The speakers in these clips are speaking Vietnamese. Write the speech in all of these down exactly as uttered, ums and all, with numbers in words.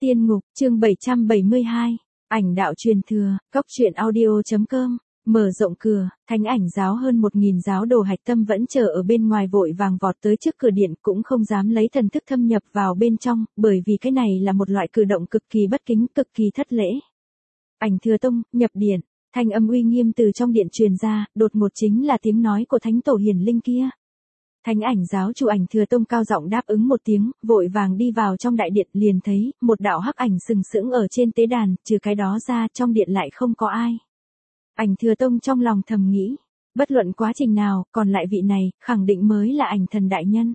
Tiên ngục, chương bảy trăm bảy mươi hai, ảnh đạo truyền thừa, cóc truyện audio chấm com, mở rộng cửa, thánh ảnh giáo hơn một nghìn giáo đồ hạch tâm vẫn chờ ở bên ngoài vội vàng vọt tới trước cửa điện cũng không dám lấy thần thức thâm nhập vào bên trong, bởi vì cái này là một loại cử động cực kỳ bất kính, cực kỳ thất lễ. Ảnh thừa tông, nhập điện, thanh âm uy nghiêm từ trong điện truyền ra, đột ngột chính là tiếng nói của thánh tổ hiển linh kia. Thánh ảnh giáo chủ ảnh thừa tông cao giọng đáp ứng một tiếng, vội vàng đi vào trong đại điện liền thấy, một đạo hắc ảnh sừng sững ở trên tế đàn, trừ cái đó ra trong điện lại không có ai. Ảnh thừa tông trong lòng thầm nghĩ, bất luận quá trình nào, còn lại vị này, khẳng định mới là ảnh thần đại nhân.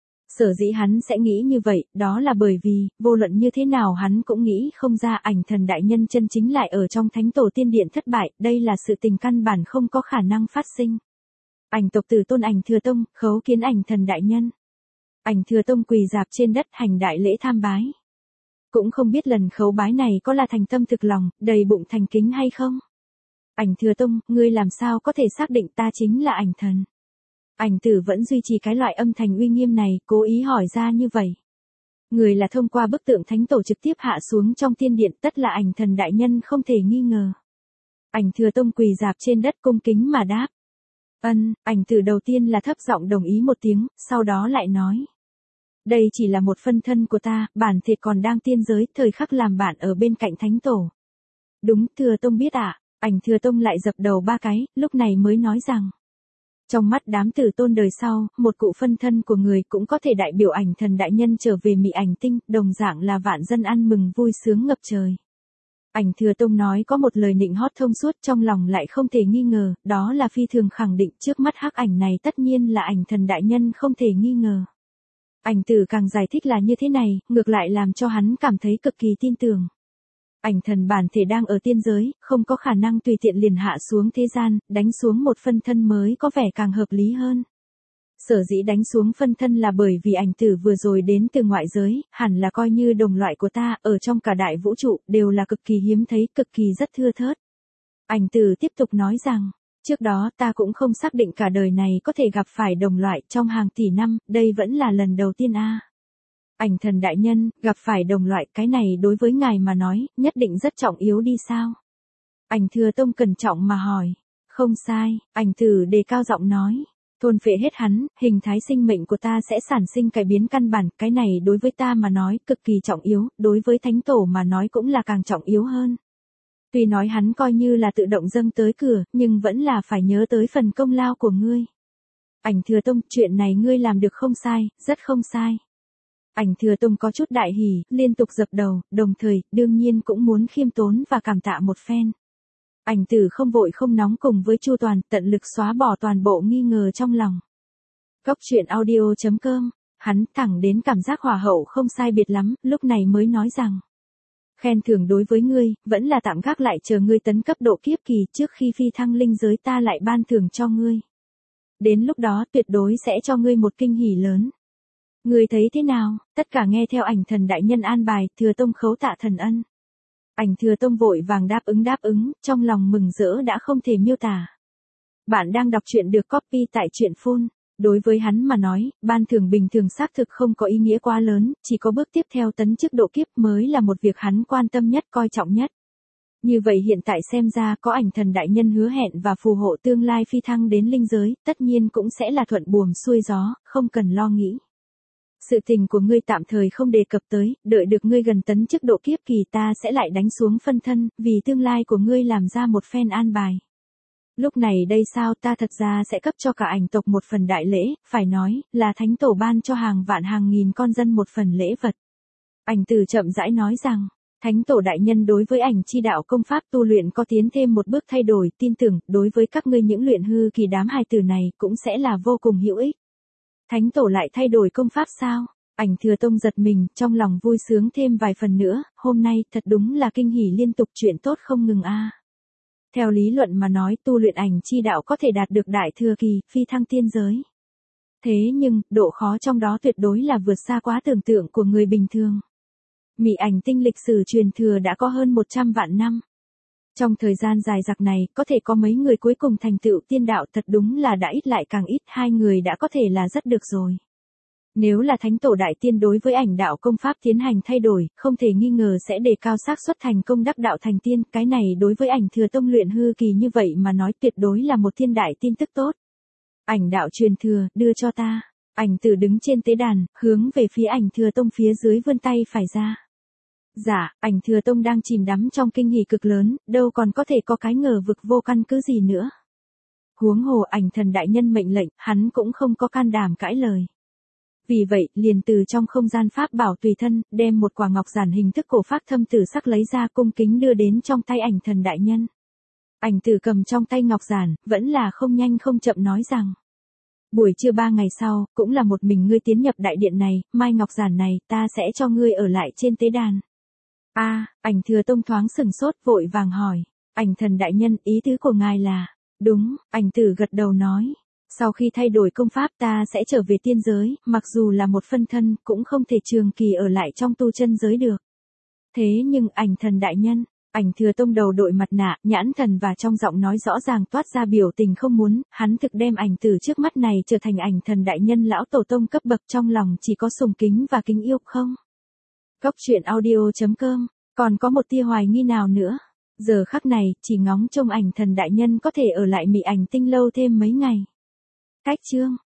Sở dĩ hắn sẽ nghĩ như vậy, đó là bởi vì, vô luận như thế nào hắn cũng nghĩ không ra ảnh thần đại nhân chân chính lại ở trong thánh tổ tiên điện thất bại, đây là sự tình căn bản không có khả năng phát sinh. Ảnh tộc tử tôn ảnh thừa tông, khấu kiến ảnh thần đại nhân. Ảnh thừa tông quỳ dạp trên đất hành đại lễ tham bái. Cũng không biết lần khấu bái này có là thành tâm thực lòng, đầy bụng thành kính hay không. Ảnh thừa tông, ngươi làm sao có thể xác định ta chính là ảnh thần. Ảnh tử vẫn duy trì cái loại âm thanh uy nghiêm này, cố ý hỏi ra như vậy. Người là thông qua bức tượng thánh tổ trực tiếp hạ xuống trong tiên điện, tất là ảnh thần đại nhân không thể nghi ngờ. Ảnh thừa tông quỳ dạp trên đất cung kính mà đáp. Ân, ảnh tử đầu tiên là thấp giọng đồng ý một tiếng, sau đó lại nói. Đây chỉ là một phân thân của ta, bản thể còn đang tiên giới, thời khắc làm bạn ở bên cạnh thánh tổ. Đúng, thừa tông biết ạ, à? Ảnh thừa tông lại dập đầu ba cái, lúc này mới nói rằng. Trong mắt đám tử tôn đời sau, một cụ phân thân của người cũng có thể đại biểu ảnh thần đại nhân trở về mị ảnh tinh, đồng dạng là vạn dân ăn mừng vui sướng ngập trời. Ảnh thừa tông nói có một lời nịnh hót thông suốt, trong lòng lại không thể nghi ngờ, đó là phi thường khẳng định trước mắt hắc ảnh này tất nhiên là ảnh thần đại nhân không thể nghi ngờ. Ảnh tử càng giải thích là như thế này, ngược lại làm cho hắn cảm thấy cực kỳ tin tưởng. Ảnh thần bản thể đang ở tiên giới, không có khả năng tùy tiện liền hạ xuống thế gian, đánh xuống một phân thân mới có vẻ càng hợp lý hơn. Sở dĩ đánh xuống phân thân là bởi vì ảnh tử vừa rồi đến từ ngoại giới, hẳn là coi như đồng loại của ta, ở trong cả đại vũ trụ, đều là cực kỳ hiếm thấy, cực kỳ rất thưa thớt. Ảnh tử tiếp tục nói rằng, trước đó ta cũng không xác định cả đời này có thể gặp phải đồng loại trong hàng tỷ năm, đây vẫn là lần đầu tiên a. Ảnh thần đại nhân, gặp phải đồng loại, cái này đối với ngài mà nói, nhất định rất trọng yếu đi sao? Ảnh thừa tông cẩn trọng mà hỏi. Không sai, ảnh tử đề cao giọng nói. Thôn phệ hết hắn, hình thái sinh mệnh của ta sẽ sản sinh cải biến căn bản, cái này đối với ta mà nói cực kỳ trọng yếu, đối với thánh tổ mà nói cũng là càng trọng yếu hơn. Tuy nói hắn coi như là tự động dâng tới cửa, nhưng vẫn là phải nhớ tới phần công lao của ngươi. Ảnh thừa tông, chuyện này ngươi làm được không sai, rất không sai. Ảnh thừa tông có chút đại hỉ, liên tục dập đầu, đồng thời, đương nhiên cũng muốn khiêm tốn và cảm tạ một phen. Ảnh tử không vội không nóng cùng với Chu Toàn, tận lực xóa bỏ toàn bộ nghi ngờ trong lòng. Cóc truyện audio chấm com, hắn thẳng đến cảm giác hòa hậu không sai biệt lắm, lúc này mới nói rằng. Khen thưởng đối với ngươi, vẫn là tạm gác lại chờ ngươi tấn cấp độ kiếp kỳ, trước khi phi thăng linh giới ta lại ban thưởng cho ngươi. Đến lúc đó tuyệt đối sẽ cho ngươi một kinh hỉ lớn. Ngươi thấy thế nào, tất cả nghe theo ảnh thần đại nhân an bài, thừa tông khấu tạ thần ân. Ảnh thừa tông vội vàng đáp ứng đáp ứng, trong lòng mừng rỡ đã không thể miêu tả. Bạn đang đọc truyện được copy tại truyện phun. Đối với hắn mà nói, ban thưởng bình thường xác thực không có ý nghĩa quá lớn, chỉ có bước tiếp theo tấn chức độ kiếp mới là một việc hắn quan tâm nhất coi trọng nhất. Như vậy hiện tại xem ra có ảnh thần đại nhân hứa hẹn và phù hộ tương lai phi thăng đến linh giới, tất nhiên cũng sẽ là thuận buồm xuôi gió, không cần lo nghĩ. Sự tình của ngươi tạm thời không đề cập tới, đợi được ngươi gần tấn chức độ kiếp kỳ ta sẽ lại đánh xuống phân thân, vì tương lai của ngươi làm ra một phen an bài. Lúc này đây sao ta thật ra sẽ cấp cho cả ảnh tộc một phần đại lễ, phải nói, là thánh tổ ban cho hàng vạn hàng nghìn con dân một phần lễ vật. Ảnh tử chậm rãi nói rằng, thánh tổ đại nhân đối với ảnh chi đạo công pháp tu luyện có tiến thêm một bước thay đổi, tin tưởng, đối với các ngươi những luyện hư kỳ đám hài tử này cũng sẽ là vô cùng hữu ích. Thánh tổ lại thay đổi công pháp sao? Ảnh thừa tông giật mình, trong lòng vui sướng thêm vài phần nữa, hôm nay thật đúng là kinh hỉ liên tục, chuyện tốt không ngừng a. Theo lý luận mà nói tu luyện ảnh chi đạo có thể đạt được đại thừa kỳ, phi thăng tiên giới. Thế nhưng, độ khó trong đó tuyệt đối là vượt xa quá tưởng tượng của người bình thường. Mị ảnh tinh lịch sử truyền thừa đã có hơn một trăm vạn năm. Trong thời gian dài dặc này, có thể có mấy người cuối cùng thành tựu tiên đạo thật đúng là đã ít lại càng ít, hai người đã có thể là rất được rồi. Nếu là thánh tổ đại tiên đối với ảnh đạo công pháp tiến hành thay đổi, không thể nghi ngờ sẽ đề cao xác suất thành công đắc đạo thành tiên, cái này đối với ảnh thừa tông luyện hư kỳ như vậy mà nói tuyệt đối là một thiên đại tin tức tốt. Ảnh đạo truyền thừa, đưa cho ta. Ảnh tử đứng trên tế đàn, hướng về phía ảnh thừa tông phía dưới vươn tay phải ra. Dạ, ảnh thừa tông đang chìm đắm trong kinh hỉ cực lớn, đâu còn có thể có cái ngờ vực vô căn cứ gì nữa. Huống hồ ảnh thần đại nhân mệnh lệnh, hắn cũng không có can đảm cãi lời. Vì vậy, liền từ trong không gian pháp bảo tùy thân, đem một quả ngọc giản hình thức cổ pháp thâm tử sắc lấy ra cung kính đưa đến trong tay ảnh thần đại nhân. Ảnh tử cầm trong tay ngọc giản, vẫn là không nhanh không chậm nói rằng. Buổi trưa ba ngày sau, cũng là một mình ngươi tiến nhập đại điện này, mai ngọc giản này, ta sẽ cho ngươi ở lại trên tế đàn. A, ảnh thừa tông thoáng sừng sốt vội vàng hỏi. Ảnh thần đại nhân, ý tứ của ngài là, đúng, ảnh tử gật đầu nói. Sau khi thay đổi công pháp ta sẽ trở về tiên giới, mặc dù là một phân thân, cũng không thể trường kỳ ở lại trong tu chân giới được. Thế nhưng ảnh thần đại nhân, ảnh thừa tông đầu đội mặt nạ, nhãn thần và trong giọng nói rõ ràng toát ra biểu tình không muốn, hắn thực đem ảnh tử trước mắt này trở thành ảnh thần đại nhân lão tổ tông cấp bậc trong lòng chỉ có sùng kính và kính yêu không. Cốc truyện audio chấm com, còn có một tia hoài nghi nào nữa. Giờ khắc này, chỉ ngóng trông ảnh thần đại nhân có thể ở lại Mị Ảnh Tinh lâu thêm mấy ngày. Cách chương